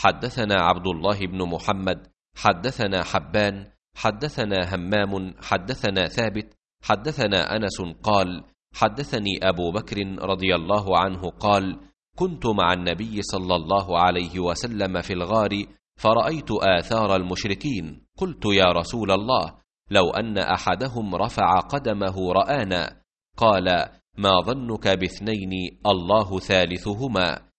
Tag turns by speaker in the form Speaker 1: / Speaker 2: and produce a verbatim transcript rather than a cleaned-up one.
Speaker 1: حدثنا عبد الله بن محمد حدثنا حبان حدثنا همام حدثنا ثابت حدثنا أنس قال حدثني أبو بكر رضي الله عنه قال كنت مع النبي صلى الله عليه وسلم في الغار فرأيت آثار المشركين، قلت يا رسول الله لو أن أحدهم رفع قدمه رآنا. قال ما ظنك باثنين الله ثالثهما؟